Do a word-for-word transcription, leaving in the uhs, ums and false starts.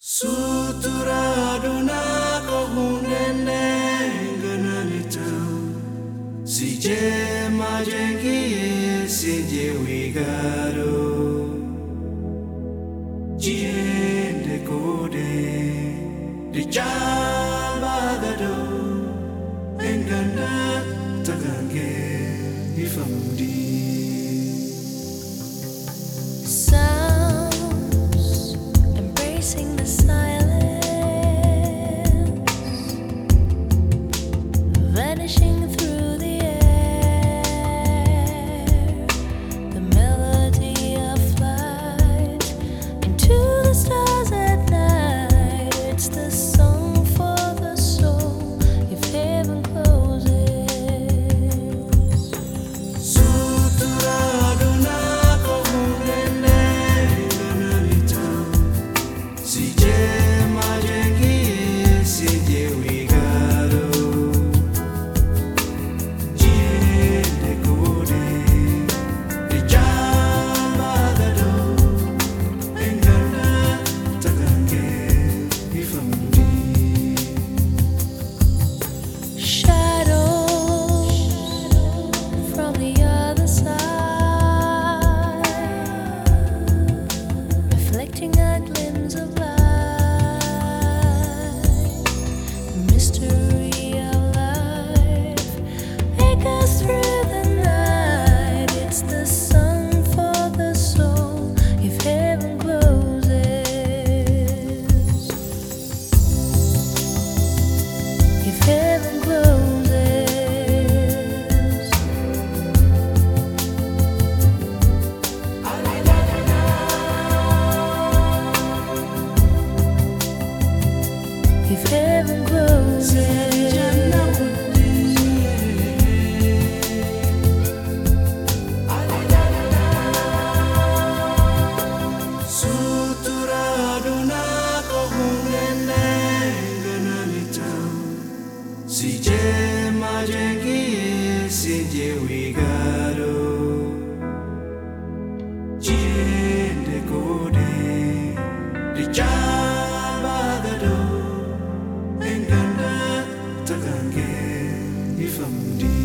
Suturaduna ko hundene ganalita sije majengi sije wigaro jiende kode di jambagado enganda tagange ifamudi. The silence vanishing through the air, the melody of flight into the stars at night. It's the song for the soul if heaven closes. Suturaduna ko hundene ganalita sije majengi sije wigaro jiende kode di jambagado enganda tagange ifamudi. Shadow from the other side, reflecting a glimpse of light. The mystery of life echoes through the night. It's the song for the soul if heaven closes. If heaven closes. If heaven closes. Suturaduna ko hundene ganalita sije majengi sije wigaro jiende kode di jambagado enganda tagange ifamudi.